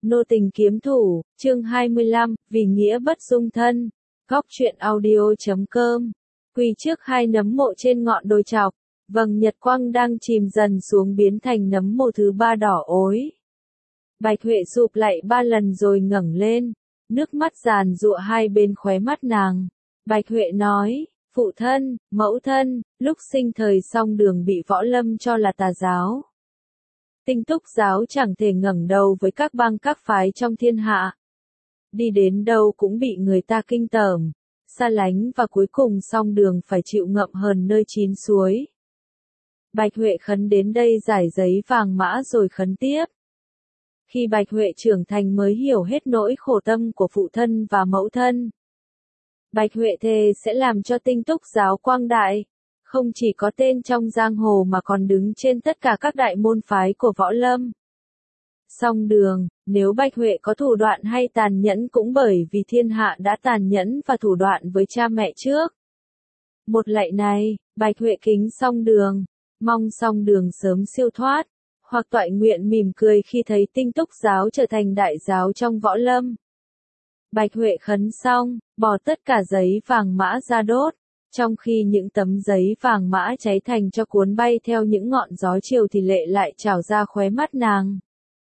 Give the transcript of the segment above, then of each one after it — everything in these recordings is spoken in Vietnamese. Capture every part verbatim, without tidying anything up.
Nô tình kiếm thủ, chương hai mươi lăm, vì nghĩa bất dung thân. Góc truyện audio chấm com. Quỳ trước hai nấm mộ trên ngọn đồi chọc, vầng nhật quang đang chìm dần xuống biến thành nấm mộ thứ ba đỏ ối. Bạch Huệ sụp lại ba lần rồi ngẩng lên, nước mắt giàn giụa hai bên khóe mắt nàng. Bạch Huệ nói, phụ thân, mẫu thân, lúc sinh thời Song Đường bị Võ Lâm cho là tà giáo. Tinh Túc giáo chẳng thể ngẩng đầu với các bang các phái trong thiên hạ. Đi đến đâu cũng bị người ta kinh tởm, xa lánh và cuối cùng Song Đường phải chịu ngậm hờn nơi chín suối. Bạch Huệ khấn đến đây giải giấy vàng mã rồi khấn tiếp. Khi Bạch Huệ trưởng thành mới hiểu hết nỗi khổ tâm của phụ thân và mẫu thân. Bạch Huệ thề sẽ làm cho Tinh Túc giáo quang đại, không chỉ có tên trong giang hồ mà còn đứng trên tất cả các đại môn phái của Võ Lâm. Song Đường, nếu Bạch Huệ có thủ đoạn hay tàn nhẫn cũng bởi vì thiên hạ đã tàn nhẫn và thủ đoạn với cha mẹ trước. Một lạy này, Bạch Huệ kính Song Đường, mong Song Đường sớm siêu thoát, hoặc toại nguyện mỉm cười khi thấy Tinh Túc giáo trở thành đại giáo trong Võ Lâm. Bạch Huệ khấn xong, bỏ tất cả giấy vàng mã ra đốt, trong khi những tấm giấy vàng mã cháy thành cho cuốn bay theo những ngọn gió chiều thì lệ lại trào ra khóe mắt nàng.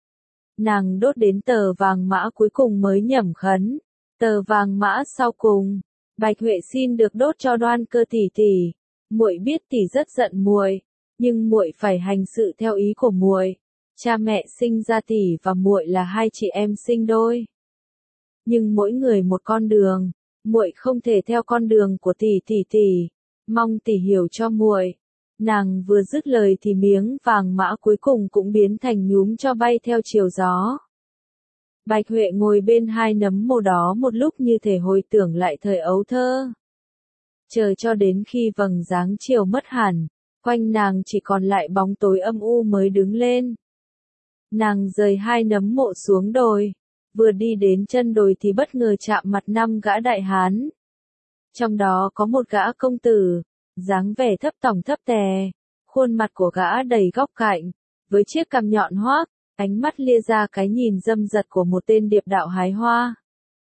Nàng đốt đến tờ vàng mã cuối cùng mới nhẩm khấn, tờ vàng mã sau cùng, Bạch Huệ xin được đốt cho Đoan Cơ tỷ tỷ, muội biết tỷ rất giận muội, nhưng muội phải hành sự theo ý của muội. Cha mẹ sinh ra tỷ và muội là hai chị em sinh đôi, nhưng mỗi người một con đường, muội không thể theo con đường của tỷ tỷ tỷ, mong tỷ hiểu cho muội. Nàng vừa dứt lời thì miếng vàng mã cuối cùng cũng biến thành nhúm tro bay theo chiều gió. Bạch Huệ ngồi bên hai nấm mồ đó một lúc như thể hồi tưởng lại thời ấu thơ. Chờ cho đến khi vầng dáng chiều mất hẳn, quanh nàng chỉ còn lại bóng tối âm u mới đứng lên. Nàng rời hai nấm mộ xuống đồi, vừa đi đến chân đồi thì bất ngờ chạm mặt năm gã đại hán. Trong đó có một gã công tử, dáng vẻ thấp tòng thấp tè, khuôn mặt của gã đầy góc cạnh, với chiếc cằm nhọn hoác, ánh mắt lia ra cái nhìn dâm dật của một tên điệp đạo hái hoa.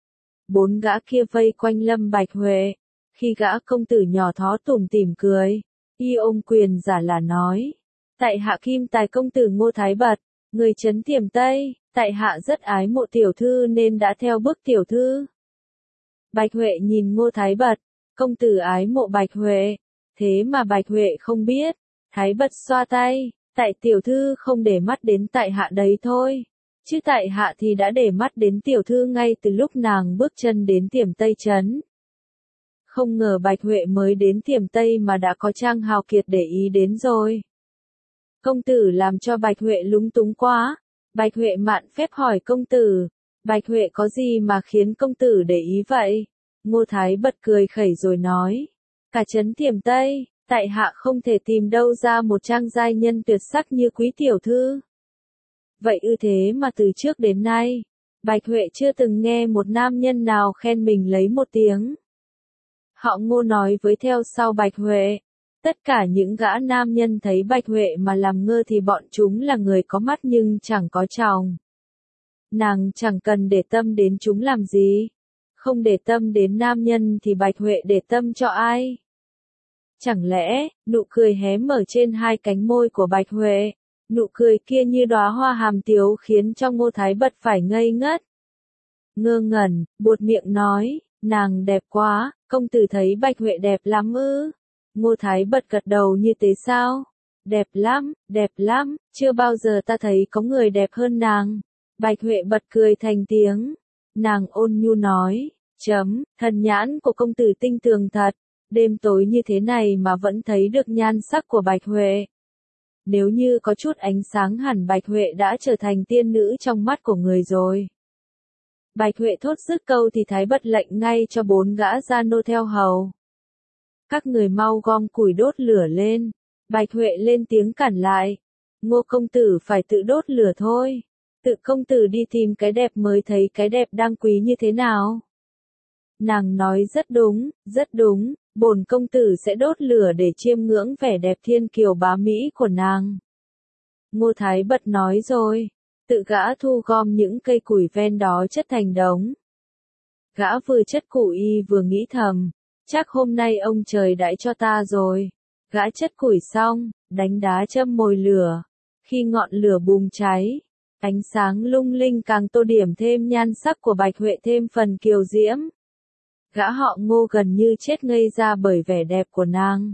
Bốn gã kia vây quanh Lâm Bạch Huệ, khi gã công tử nhỏ thó tủm tỉm cười, y ôm quyền giả là nói, tại hạ Kim Tài công tử Ngô Thái Bật, người trấn Tiềm Tây, tại hạ rất ái mộ tiểu thư nên đã theo bước tiểu thư. Bạch Huệ nhìn Ngô Thái Bật, công tử ái mộ Bạch Huệ, thế mà Bạch Huệ không biết. Thái Bật xoa tay, tại tiểu thư không để mắt đến tại hạ đấy thôi, chứ tại hạ thì đã để mắt đến tiểu thư ngay từ lúc nàng bước chân đến Tiềm Tây trấn. Không ngờ Bạch Huệ mới đến Tiềm Tây mà đã có trang hào kiệt để ý đến rồi. Công tử làm cho Bạch Huệ lúng túng quá. Bạch Huệ mạn phép hỏi công tử, Bạch Huệ có gì mà khiến công tử để ý vậy? Ngô Thái Bật cười khẩy rồi nói, cả trấn Tiềm Tây, tại hạ không thể tìm đâu ra một trang giai nhân tuyệt sắc như quý tiểu thư. Vậy ư? Thế mà từ trước đến nay, Bạch Huệ chưa từng nghe một nam nhân nào khen mình lấy một tiếng. Họ Ngô nói với theo sau Bạch Huệ, tất cả những gã nam nhân thấy Bạch Huệ mà làm ngơ thì bọn chúng là người có mắt nhưng chẳng có tròng. Nàng chẳng cần để tâm đến chúng làm gì. Không để tâm đến nam nhân thì Bạch Huệ để tâm cho ai? Chẳng lẽ, nụ cười hé mở trên hai cánh môi của Bạch Huệ, nụ cười kia như đóa hoa hàm tiếu khiến cho Ngô Thái Bật phải ngây ngất. Ngơ ngẩn, buột miệng nói, nàng đẹp quá, công tử thấy Bạch Huệ đẹp lắm ư? Ngô Thái Bật gật đầu như thế sao? Đẹp lắm, đẹp lắm, chưa bao giờ ta thấy có người đẹp hơn nàng. Bạch Huệ bật cười thành tiếng. Nàng ôn nhu nói, chấm, thần nhãn của công tử tinh tường thật, đêm tối như thế này mà vẫn thấy được nhan sắc của Bạch Huệ. Nếu như có chút ánh sáng hẳn Bạch Huệ đã trở thành tiên nữ trong mắt của người rồi. Bạch Huệ thốt dứt câu thì Thái Bật lệnh ngay cho bốn gã gia nô theo hầu. Các người mau gom củi đốt lửa lên. Bạch Huệ lên tiếng cản lại. Ngô công tử phải tự đốt lửa thôi. Tự công tử đi tìm cái đẹp mới thấy cái đẹp đang quý như thế nào. Nàng nói rất đúng, rất đúng, bổn công tử sẽ đốt lửa để chiêm ngưỡng vẻ đẹp thiên kiều bá mỹ của nàng. Ngô Thái Bật nói rồi. Tự gã thu gom những cây củi ven đó chất thành đống. Gã vừa chất củi vừa nghĩ thầm, chắc hôm nay ông trời đãi cho ta rồi. Gã chất củi xong, đánh đá châm mồi lửa. Khi ngọn lửa bùng cháy, ánh sáng lung linh càng tô điểm thêm nhan sắc của Bạch Huệ thêm phần kiều diễm. Gã họ Ngô gần như chết ngây ra bởi vẻ đẹp của nàng.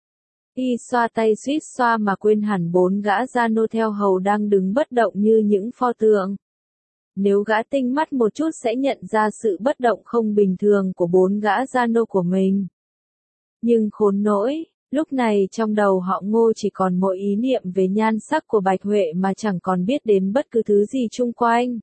Y xoa tay suýt xoa mà quên hẳn bốn gã gia nô theo hầu đang đứng bất động như những pho tượng. Nếu gã tinh mắt một chút sẽ nhận ra sự bất động không bình thường của bốn gã gia nô của mình. Nhưng khốn nỗi, lúc này trong đầu họ Ngô chỉ còn mỗi ý niệm về nhan sắc của Bạch Huệ mà chẳng còn biết đến bất cứ thứ gì chung quanh.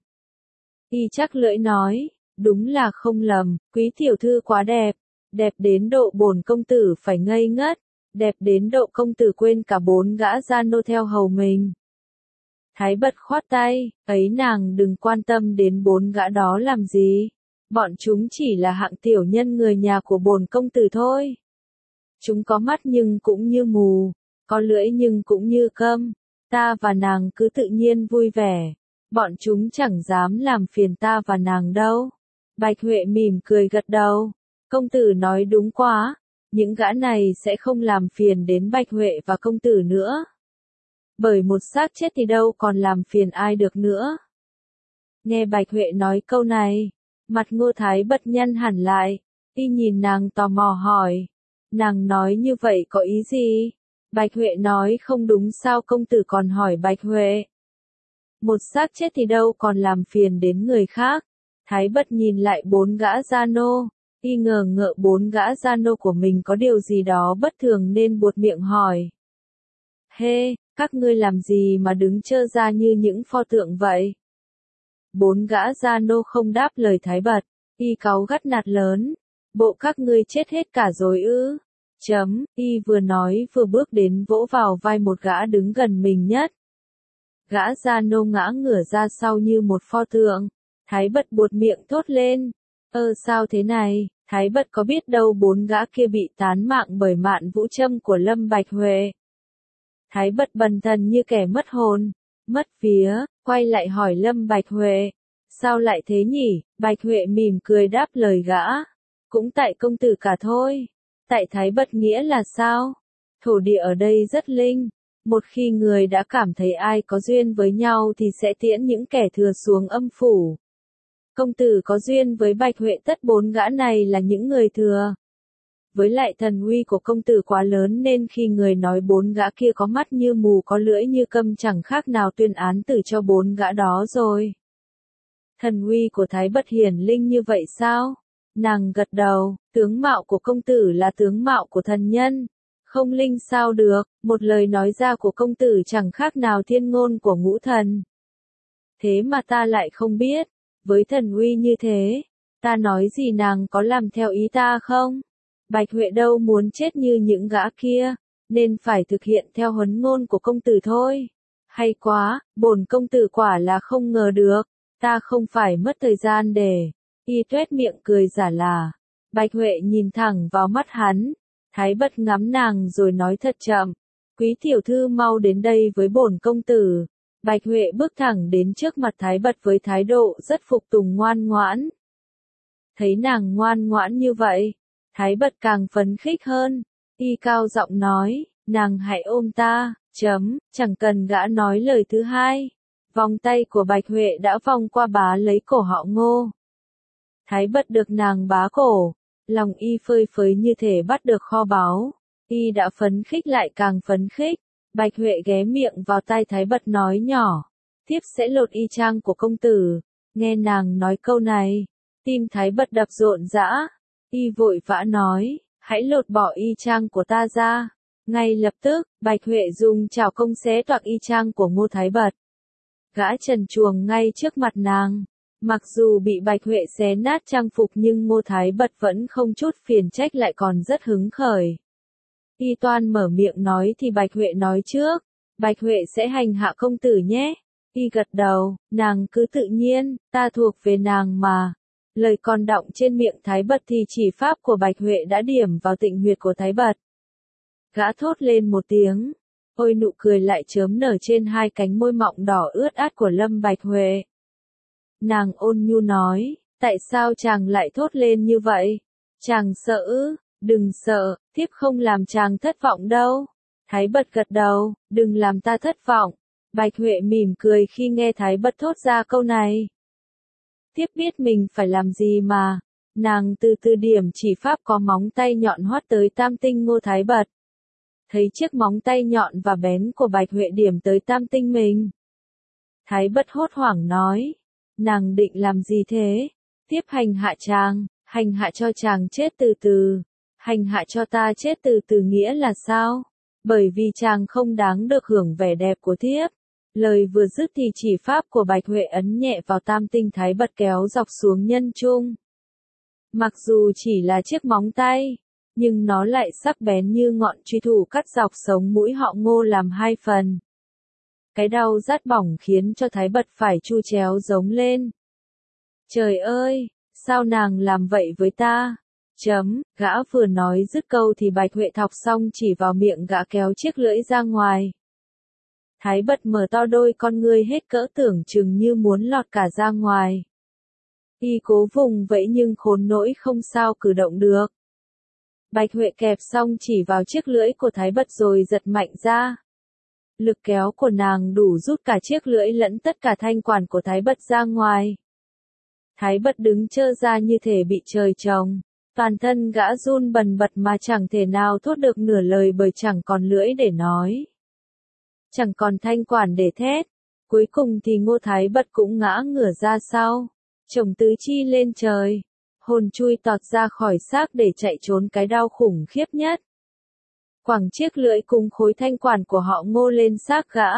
Y chắc lưỡi nói, đúng là không lầm, quý tiểu thư quá đẹp, đẹp đến độ bổn công tử phải ngây ngất, đẹp đến độ công tử quên cả bốn gã gia nô theo hầu mình. Thái Bật khoát tay, ấy nàng đừng quan tâm đến bốn gã đó làm gì, bọn chúng chỉ là hạng tiểu nhân người nhà của bổn công tử thôi. Chúng có mắt nhưng cũng như mù, có lưỡi nhưng cũng như câm, ta và nàng cứ tự nhiên vui vẻ, bọn chúng chẳng dám làm phiền ta và nàng đâu. Bạch Huệ mỉm cười gật đầu, công tử nói đúng quá, những gã này sẽ không làm phiền đến Bạch Huệ và công tử nữa. Bởi một xác chết thì đâu còn làm phiền ai được nữa. Nghe Bạch Huệ nói câu này, mặt Ngô Thái Bật nhăn hẳn lại, y nhìn nàng tò mò hỏi, nàng nói như vậy có ý gì? Bạch Huệ nói không đúng sao công tử còn hỏi Bạch Huệ. Một xác chết thì đâu còn làm phiền đến người khác. Thái Bật nhìn lại bốn gã gia nô, y ngờ ngợ bốn gã gia nô của mình có điều gì đó bất thường nên buột miệng hỏi. Hê, các ngươi làm gì mà đứng trơ ra như những pho tượng vậy? Bốn gã gia nô không đáp lời Thái Bật, y cáu gắt nạt lớn. Bộ các ngươi chết hết cả rồi ư? Chấm, y vừa nói vừa bước đến vỗ vào vai một gã đứng gần mình nhất. Gã gia nô ngã ngửa ra sau như một pho tượng. Thái Bật buột miệng thốt lên. Ơ sao thế này, Thái Bật có biết đâu bốn gã kia bị tán mạng bởi mạn vũ châm của Lâm Bạch Huệ. Thái Bật bần thần như kẻ mất hồn, mất vía, quay lại hỏi Lâm Bạch Huệ. Sao lại thế nhỉ? Bạch Huệ mỉm cười đáp lời gã. Cũng tại công tử cả thôi. Tại Thái Bật nghĩa là sao? Thổ địa ở đây rất linh. Một khi người đã cảm thấy ai có duyên với nhau thì sẽ tiễn những kẻ thừa xuống âm phủ. Công tử có duyên với Bạch Huệ, tất bốn gã này là những người thừa. Với lại thần uy của công tử quá lớn nên khi người nói bốn gã kia có mắt như mù có lưỡi như câm chẳng khác nào tuyên án tử cho bốn gã đó rồi. Thần uy của Thái Bật hiển linh như vậy sao? Nàng gật đầu, tướng mạo của công tử là tướng mạo của thần nhân. Không linh sao được, một lời nói ra của công tử chẳng khác nào thiên ngôn của ngũ thần. Thế mà ta lại không biết, với thần uy như thế, ta nói gì nàng có làm theo ý ta không? Bạch Huệ đâu muốn chết như những gã kia, nên phải thực hiện theo huấn ngôn của công tử thôi. Hay quá, bổn công tử quả là không ngờ được, ta không phải mất thời gian để... Y tuét miệng cười giả là. Bạch Huệ nhìn thẳng vào mắt hắn. Thái Bật ngắm nàng rồi nói thật chậm. Quý tiểu thư mau đến đây với bổn công tử. Bạch Huệ bước thẳng đến trước mặt Thái Bật với thái độ rất phục tùng ngoan ngoãn. Thấy nàng ngoan ngoãn như vậy, Thái Bật càng phấn khích hơn. Y cao giọng nói, nàng hãy ôm ta, chấm, chẳng cần gã nói lời thứ hai. Vòng tay của Bạch Huệ đã vòng qua bá lấy cổ họ Ngô. Thái Bật được nàng bá cổ, lòng y phơi phới như thể bắt được kho báu. Y đã phấn khích lại càng phấn khích. Bạch Huệ ghé miệng vào tai Thái Bật nói nhỏ, tiếp sẽ lột y trang của công tử. Nghe nàng nói câu này, tim Thái Bật đập rộn rã. Y vội vã nói, hãy lột bỏ y trang của ta ra. Ngay lập tức, Bạch Huệ dùng chảo công xé toạc y trang của Ngô Thái Bật. Gã trần truồng ngay trước mặt nàng. Mặc dù bị Bạch Huệ xé nát trang phục nhưng Ngô Thái Bật vẫn không chút phiền trách lại còn rất hứng khởi. Y toan mở miệng nói thì Bạch Huệ nói trước, Bạch Huệ sẽ hành hạ công tử nhé. Y gật đầu, nàng cứ tự nhiên, ta thuộc về nàng mà. Lời còn đọng trên miệng Thái Bật thì chỉ pháp của Bạch Huệ đã điểm vào tịnh huyệt của Thái Bật. Gã thốt lên một tiếng, Ôi nụ cười lại chớm nở trên hai cánh môi mọng đỏ ướt át của Lâm Bạch Huệ. Nàng ôn nhu nói, tại sao chàng lại thốt lên như vậy? Chàng sợ ư? Đừng sợ, thiếp không làm chàng thất vọng đâu. Thái Bật gật đầu, đừng làm ta thất vọng. Bạch Huệ mỉm cười khi nghe Thái Bật thốt ra câu này. Thiếp biết mình phải làm gì mà. Nàng từ từ điểm chỉ pháp có móng tay nhọn hoắt tới tam tinh Ngô Thái Bật. Thấy chiếc móng tay nhọn và bén của Bạch Huệ điểm tới tam tinh mình. Thái Bật hốt hoảng nói, nàng định làm gì thế? Tiếp hành hạ chàng, hành hạ cho chàng chết từ từ. Hành hạ cho ta chết từ từ nghĩa là sao? Bởi vì chàng không đáng được hưởng vẻ đẹp của thiếp. Lời vừa dứt thì chỉ pháp của Bạch Huệ ấn nhẹ vào tam tinh Thái Bật kéo dọc xuống nhân trung. Mặc dù chỉ là chiếc móng tay, nhưng nó lại sắc bén như ngọn truy thủ cắt dọc sống mũi họ Ngô làm hai phần. Cái đau rát bỏng khiến cho Thái Bật phải chu chéo giống lên. Trời ơi, sao nàng làm vậy với ta? Chấm, gã vừa nói dứt câu thì Bạch Huệ thọc xong chỉ vào miệng gã kéo chiếc lưỡi ra ngoài. Thái Bật mở to đôi con ngươi hết cỡ tưởng chừng như muốn lọt cả ra ngoài. Y cố vùng vẫy nhưng khốn nỗi không sao cử động được. Bạch Huệ kẹp xong chỉ vào chiếc lưỡi của Thái Bật rồi giật mạnh ra. Lực kéo của nàng đủ rút cả chiếc lưỡi lẫn tất cả thanh quản của Thái Bật ra ngoài. Thái Bật đứng trơ ra như thể bị trời trồng. Toàn thân gã run bần bật mà chẳng thể nào thốt được nửa lời bởi chẳng còn lưỡi để nói. Chẳng còn thanh quản để thét. Cuối cùng thì Ngô Thái Bật cũng ngã ngửa ra sau. Chồng tứ chi lên trời. Hồn chui tọt ra khỏi xác để chạy trốn cái đau khủng khiếp nhất. Quẳng chiếc lưỡi cùng khối thanh quản của họ Ngô lên xác gã.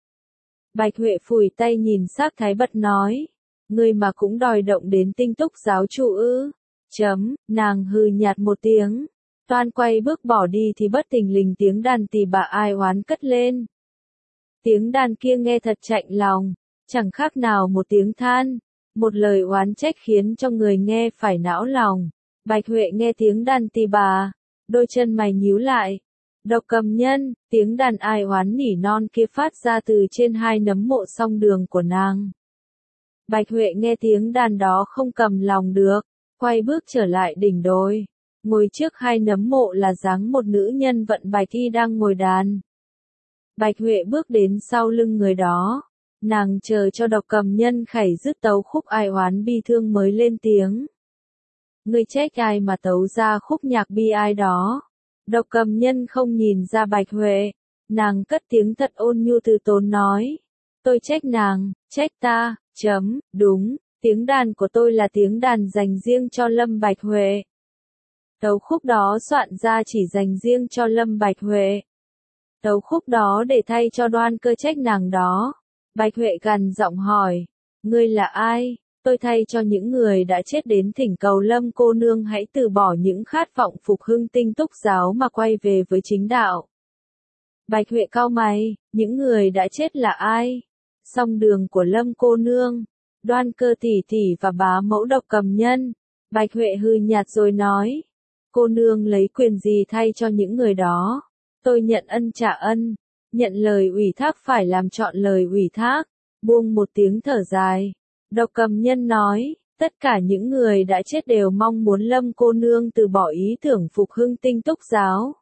Bạch Huệ phủi tay nhìn xác Thái Bật nói. Ngươi mà cũng đòi động đến tinh túc giáo chủ ư? Chấm, nàng hừ nhạt một tiếng. Toan quay bước bỏ đi thì bất thình lình tiếng đàn tỳ bà ai oán cất lên. Tiếng đàn kia nghe thật chạnh lòng, chẳng khác nào một tiếng than, một lời oán trách khiến cho người nghe phải não lòng. Bạch Huệ nghe tiếng đàn tỳ bà, đôi chân mày nhíu lại. Độc Cầm Nhân, tiếng đàn ai oán nỉ non kia phát ra từ trên hai nấm mộ song đường của nàng. Bạch Huệ nghe tiếng đàn đó không cầm lòng được, quay bước trở lại đỉnh đồi. Ngồi trước hai nấm mộ là dáng một nữ nhân vận bạch y đang ngồi đàn. Bạch Huệ bước đến sau lưng người đó. Nàng chờ cho Độc Cầm Nhân khảy dứt tấu khúc ai oán bi thương mới lên tiếng. Ngươi trách ai mà tấu ra khúc nhạc bi ai đó? Độc Cầm Nhân không nhìn ra Bạch Huệ. Nàng cất tiếng thật ôn nhu từ tốn nói. Tôi trách nàng, trách ta, chấm, đúng, tiếng đàn của tôi là tiếng đàn dành riêng cho Lâm Bạch Huệ. Tấu khúc đó soạn ra chỉ dành riêng cho Lâm Bạch Huệ. Tấu khúc đó để thay cho Đoan Cơ trách nàng đó. Bạch Huệ gằn giọng hỏi, ngươi là ai? Tôi thay cho những người đã chết đến thỉnh cầu Lâm cô nương hãy từ bỏ những khát vọng phục hưng tinh túc giáo mà quay về với chính đạo. Bạch Huệ cau mày, những người đã chết là ai? Song đường của Lâm cô nương, Đoan Cơ tỷ tỷ và bá mẫu Độc Cầm Nhân. Bạch Huệ hừ nhạt rồi nói, cô nương lấy quyền gì thay cho những người đó? Tôi nhận ân trả ân, nhận lời ủy thác phải làm trọn lời ủy thác. Buông một tiếng thở dài, Độc Cầm Nhân nói, tất cả những người đã chết đều mong muốn Lâm cô nương từ bỏ ý tưởng phục hưng tinh túc giáo.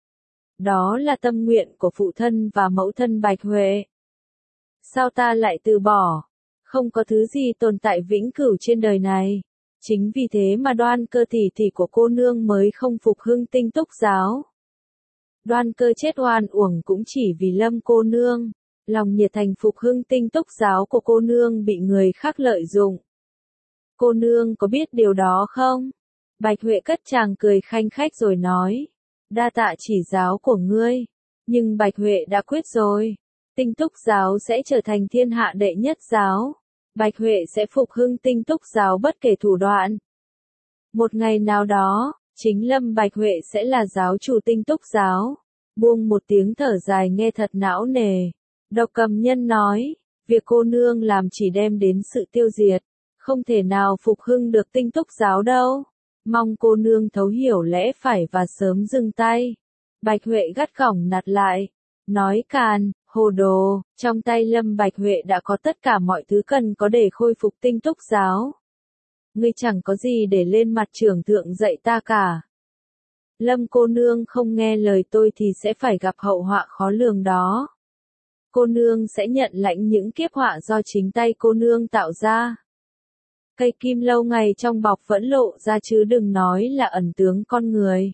Đó là tâm nguyện của phụ thân và mẫu thân Bạch Huệ. Sao ta lại từ bỏ? Không có thứ gì tồn tại vĩnh cửu trên đời này. Chính vì thế mà Đoan Cơ tỷ tỷ của cô nương mới không phục hưng tinh túc giáo. Đoan Cơ chết oan uổng cũng chỉ vì Lâm cô nương. Lòng nhiệt thành phục hưng tinh túc giáo của cô nương bị người khác lợi dụng. Cô nương có biết điều đó không? Bạch Huệ cất chàng cười khanh khách rồi nói. Đa tạ chỉ giáo của ngươi. Nhưng Bạch Huệ đã quyết rồi. Tinh túc giáo sẽ trở thành thiên hạ đệ nhất giáo. Bạch Huệ sẽ phục hưng tinh túc giáo bất kể thủ đoạn. Một ngày nào đó, chính Lâm Bạch Huệ sẽ là giáo chủ tinh túc giáo. Buông một tiếng thở dài nghe thật não nề. Độc Cầm Nhân nói, việc cô nương làm chỉ đem đến sự tiêu diệt, không thể nào phục hưng được tinh túc giáo đâu. Mong cô nương thấu hiểu lẽ phải và sớm dừng tay. Bạch Huệ gắt gỏng nạt lại, Nói càn, hồ đồ, trong tay Lâm Bạch Huệ đã có tất cả mọi thứ cần có để khôi phục Tinh Túc giáo. Ngươi chẳng có gì để lên mặt trưởng thượng dạy ta cả. Lâm cô nương không nghe lời tôi thì sẽ phải gặp hậu họa khó lường đó. Cô nương sẽ nhận lãnh những kiếp họa do chính tay cô nương tạo ra. Cây kim lâu ngày trong bọc vẫn lộ ra chứ đừng nói là ẩn tướng con người.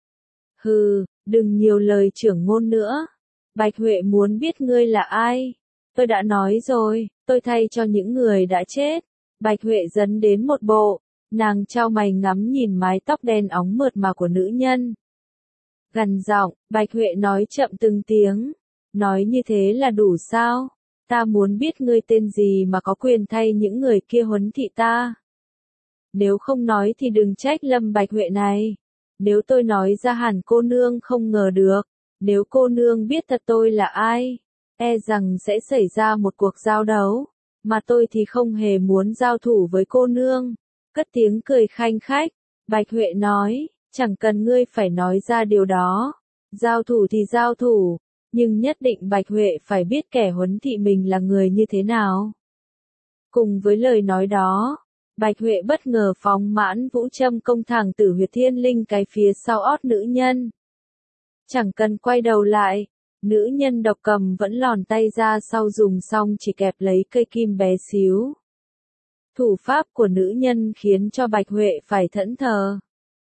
Hừ, đừng nhiều lời trưởng ngôn nữa. Bạch Huệ muốn biết ngươi là ai. Tôi đã nói rồi, tôi thay cho những người đã chết. Bạch Huệ dấn đến một bộ, nàng chau mày ngắm nhìn mái tóc đen óng mượt mà của nữ nhân. Gằn giọng, Bạch Huệ nói chậm từng tiếng. Nói như thế là đủ sao? Ta muốn biết ngươi tên gì mà có quyền thay những người kia huấn thị ta. Nếu không nói thì đừng trách Lâm Bạch Huệ này. Nếu tôi nói ra hẳn cô nương không ngờ được. Nếu cô nương biết thật tôi là ai, e rằng sẽ xảy ra một cuộc giao đấu. Mà tôi thì không hề muốn giao thủ với cô nương. Cất tiếng cười khanh khách. Bạch Huệ nói, chẳng cần ngươi phải nói ra điều đó. Giao thủ thì giao thủ. Nhưng nhất định Bạch Huệ phải biết kẻ huấn thị mình là người như thế nào. Cùng với lời nói đó, Bạch Huệ bất ngờ phóng mãn vũ châm công thẳng tử huyệt thiên linh cái phía sau ót nữ nhân. Chẳng cần quay đầu lại, nữ nhân độc cầm vẫn lòn tay ra sau dùng xong chỉ kẹp lấy cây kim bé xíu. Thủ pháp của nữ nhân khiến cho Bạch Huệ phải thẫn thờ.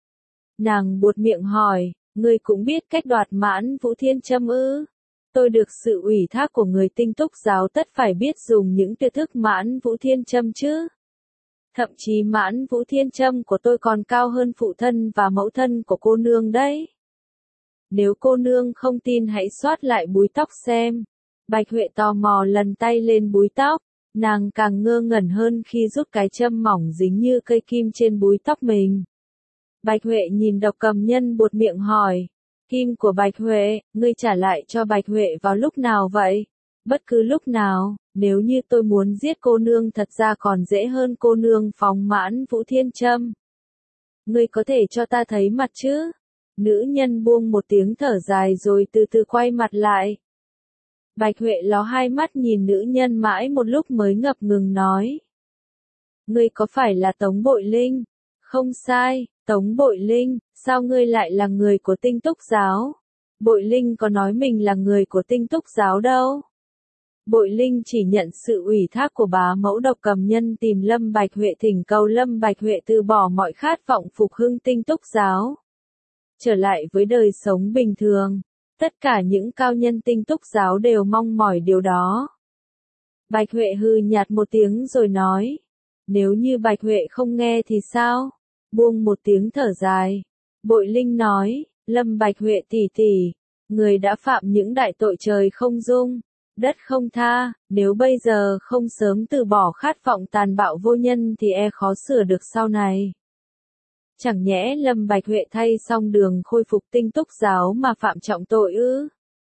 Nàng buột miệng hỏi, ngươi cũng biết cách đoạt mãn vũ thiên châm ư? Tôi được sự ủy thác của người Tinh Túc giáo tất phải biết dùng những tuyệt thức mãn vũ thiên châm chứ. Thậm chí mãn vũ thiên châm của tôi còn cao hơn phụ thân và mẫu thân của cô nương đấy. Nếu cô nương không tin hãy xoát lại búi tóc xem. Bạch Huệ tò mò lần tay lên búi tóc, nàng càng ngơ ngẩn hơn khi rút cái châm mỏng dính như cây kim trên búi tóc mình. Bạch Huệ nhìn độc cầm nhân buột miệng hỏi. Kim của Bạch Huệ, ngươi trả lại cho Bạch Huệ vào lúc nào vậy? Bất cứ lúc nào, nếu như tôi muốn giết cô nương thật ra còn dễ hơn cô nương phóng mãn vũ thiên châm. Ngươi có thể cho ta thấy mặt chứ? Nữ nhân buông một tiếng thở dài rồi từ từ quay mặt lại. Bạch Huệ ló hai mắt nhìn nữ nhân mãi một lúc mới ngập ngừng nói. Ngươi có phải là Tống Bội Linh? Không sai, Tống Bội Linh, sao ngươi lại là người của Tinh Túc giáo? Bội Linh có nói mình là người của Tinh Túc giáo đâu. Bội Linh chỉ nhận sự ủy thác của bá mẫu độc cầm nhân tìm Lâm Bạch Huệ thỉnh cầu Lâm Bạch Huệ từ bỏ mọi khát vọng phục hưng Tinh Túc giáo. Trở lại với đời sống bình thường, tất cả những cao nhân Tinh Túc giáo đều mong mỏi điều đó. Bạch Huệ hừ nhạt một tiếng rồi nói, nếu như Bạch Huệ không nghe thì sao? Buông một tiếng thở dài. Bội Linh nói, Lâm Bạch Huệ tỷ tỷ, người đã phạm những đại tội trời không dung, đất không tha, nếu bây giờ không sớm từ bỏ khát vọng tàn bạo vô nhân thì e khó sửa được sau này. Chẳng nhẽ Lâm Bạch Huệ thay xong đường khôi phục Tinh Túc giáo mà phạm trọng tội ư?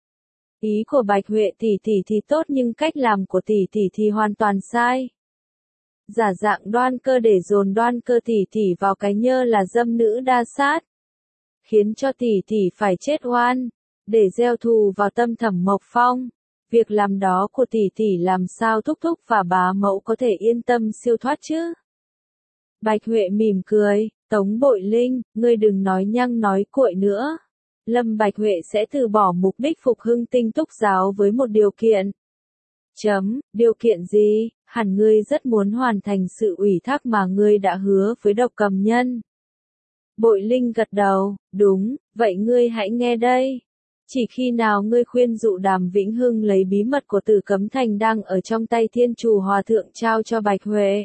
Ý của Bạch Huệ tỷ tỷ thì tốt nhưng cách làm của tỷ tỷ thì hoàn toàn sai. Giả dạng Đoan Cơ để dồn Đoan Cơ tỷ tỷ vào cái nhơ là dâm nữ đa sát, khiến cho tỷ tỷ phải chết oan, để gieo thù vào tâm Thẩm Mộc Phong. Việc làm đó của tỷ tỷ làm sao thúc thúc và bá mẫu có thể yên tâm siêu thoát chứ? Bạch Huệ mỉm cười, Tống Bội Linh, ngươi đừng nói nhăng nói cuội nữa. Lâm Bạch Huệ sẽ từ bỏ mục đích phục hưng Tinh Túc giáo với một điều kiện. Chấm, điều kiện gì? Hẳn ngươi rất muốn hoàn thành sự ủy thác mà ngươi đã hứa với độc cầm nhân. Bội Linh gật đầu, đúng, vậy ngươi hãy nghe đây. Chỉ khi nào ngươi khuyên dụ Đàm Vĩnh Hưng lấy bí mật của Tử Cấm Thành đang ở trong tay Thiên Chủ Hòa Thượng trao cho Bạch Huệ,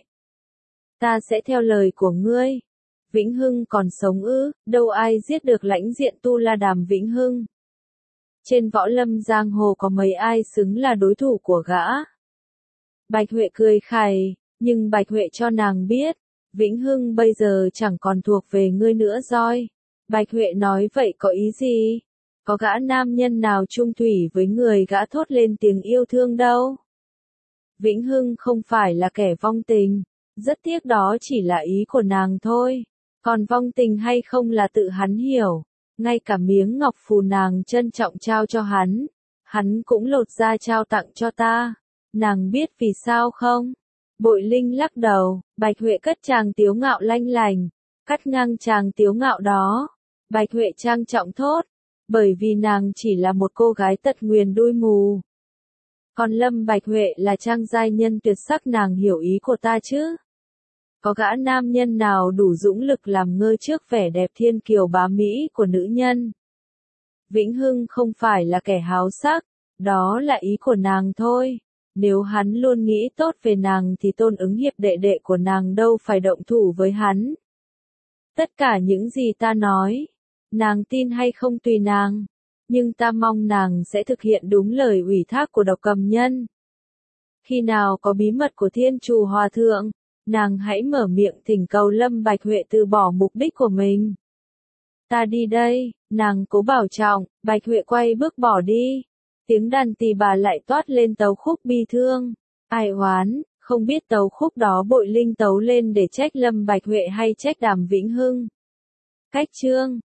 ta sẽ theo lời của ngươi. Vĩnh Hưng còn sống ư? Đâu ai giết được lãnh diện tu la Đàm Vĩnh Hưng. Trên võ lâm giang hồ có mấy ai xứng là đối thủ của gã? Bạch Huệ cười khẩy, nhưng Bạch Huệ cho nàng biết, Vĩnh Hưng bây giờ chẳng còn thuộc về ngươi nữa rồi. Bạch Huệ nói vậy có ý gì? Có gã nam nhân nào chung thủy với người gã thốt lên tiếng yêu thương đâu. Vĩnh Hưng không phải là kẻ vong tình, rất tiếc đó chỉ là ý của nàng thôi. Còn vong tình hay không là tự hắn hiểu, ngay cả miếng ngọc phù nàng trân trọng trao cho hắn, hắn cũng lột ra trao tặng cho ta. Nàng biết vì sao không? Bội Linh lắc đầu, Bạch Huệ cất chàng tiếu ngạo lanh lành, cắt ngang chàng tiếu ngạo đó. Bạch Huệ trang trọng thốt, bởi vì nàng chỉ là một cô gái tật nguyền đuôi mù. Còn Lâm Bạch Huệ là trang giai nhân tuyệt sắc, nàng hiểu ý của ta chứ? Có gã nam nhân nào đủ dũng lực làm ngơ trước vẻ đẹp thiên kiều bá mỹ của nữ nhân? Vĩnh Hưng không phải là kẻ háo sắc, đó là ý của nàng thôi. Nếu hắn luôn nghĩ tốt về nàng thì Tôn Ứng Hiệp đệ đệ của nàng đâu phải động thủ với hắn. Tất cả những gì ta nói, nàng tin hay không tùy nàng, nhưng ta mong nàng sẽ thực hiện đúng lời ủy thác của Độc Cầm Nhân. Khi nào có bí mật của Thiên Trù Hòa Thượng, nàng hãy mở miệng thỉnh cầu Lâm Bạch Huệ từ bỏ mục đích của mình. Ta đi đây, nàng cố bảo trọng. Bạch Huệ quay bước bỏ đi. Tiếng đàn tỳ bà lại toát lên tấu khúc bi thương. Ai oán, không biết tấu khúc đó Bội Linh tấu lên để trách Lâm Bạch Huệ hay trách Đàm Vĩnh Hưng. Cách chương